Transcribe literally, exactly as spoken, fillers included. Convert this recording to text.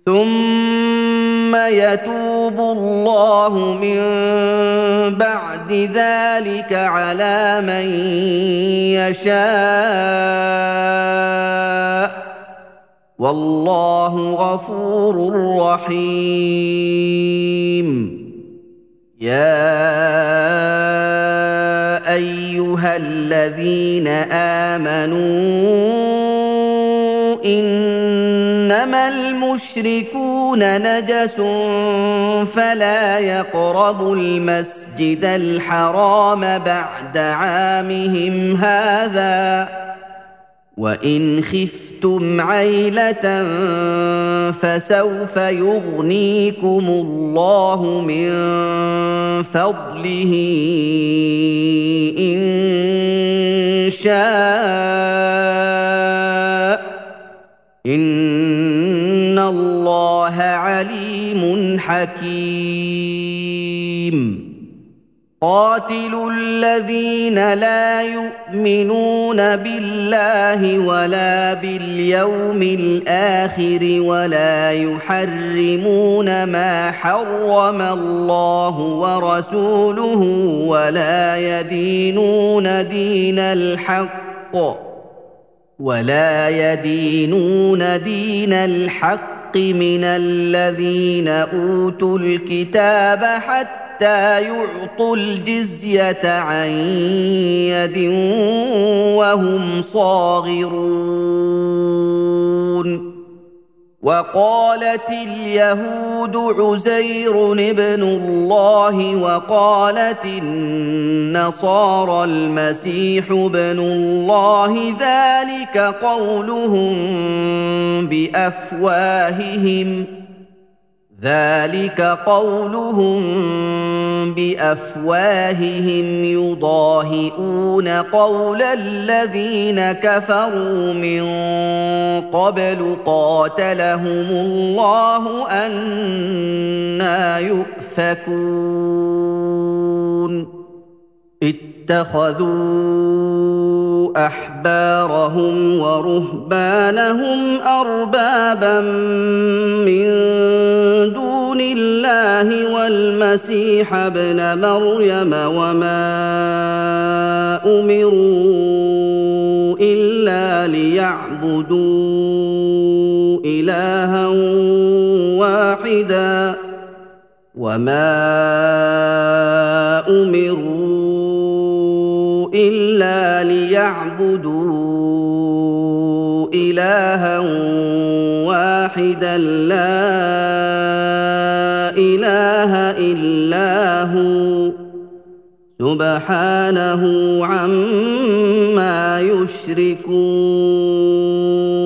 ثم يتوب الله من بعد ذلك على من يشاء والله غفور رحيم. يا ايها الذين امنوا انما المشركون نجس فلا يقربوا المسجد الحرام بعد عامهم هذا وان خفتم عيلة فسوف يغنيكم الله من فضله ان شاء ان الله عليم حكيم. قاتلوا الذين لا يؤمنون بالله ولا باليوم الآخر ولا يحرمون ما حرم الله ورسوله ولا يدينون دين الحق ولا يدينون دين الحق من الذين أوتوا الكتاب حتى حتى يعطوا الجزية عن يد وهم صاغرون. وقالت اليهود عزير ابن الله وقالت النصارى المسيح ابن الله ذلك قولهم بأفواههم ذلك قولهم بأفواههم يضاهئون قول الذين كفروا من قبل قاتلهم الله أنى يؤفكون. اتخذوا أحبارهم ورهبانهم أربابا من دون الله والمسيح ابن مريم وما أمروا إلا ليعبدوا إلها واحدا وما أمروا إلا ليعبدوا إلها واحدا لا إله إلا هو سبحانه عما يشركون.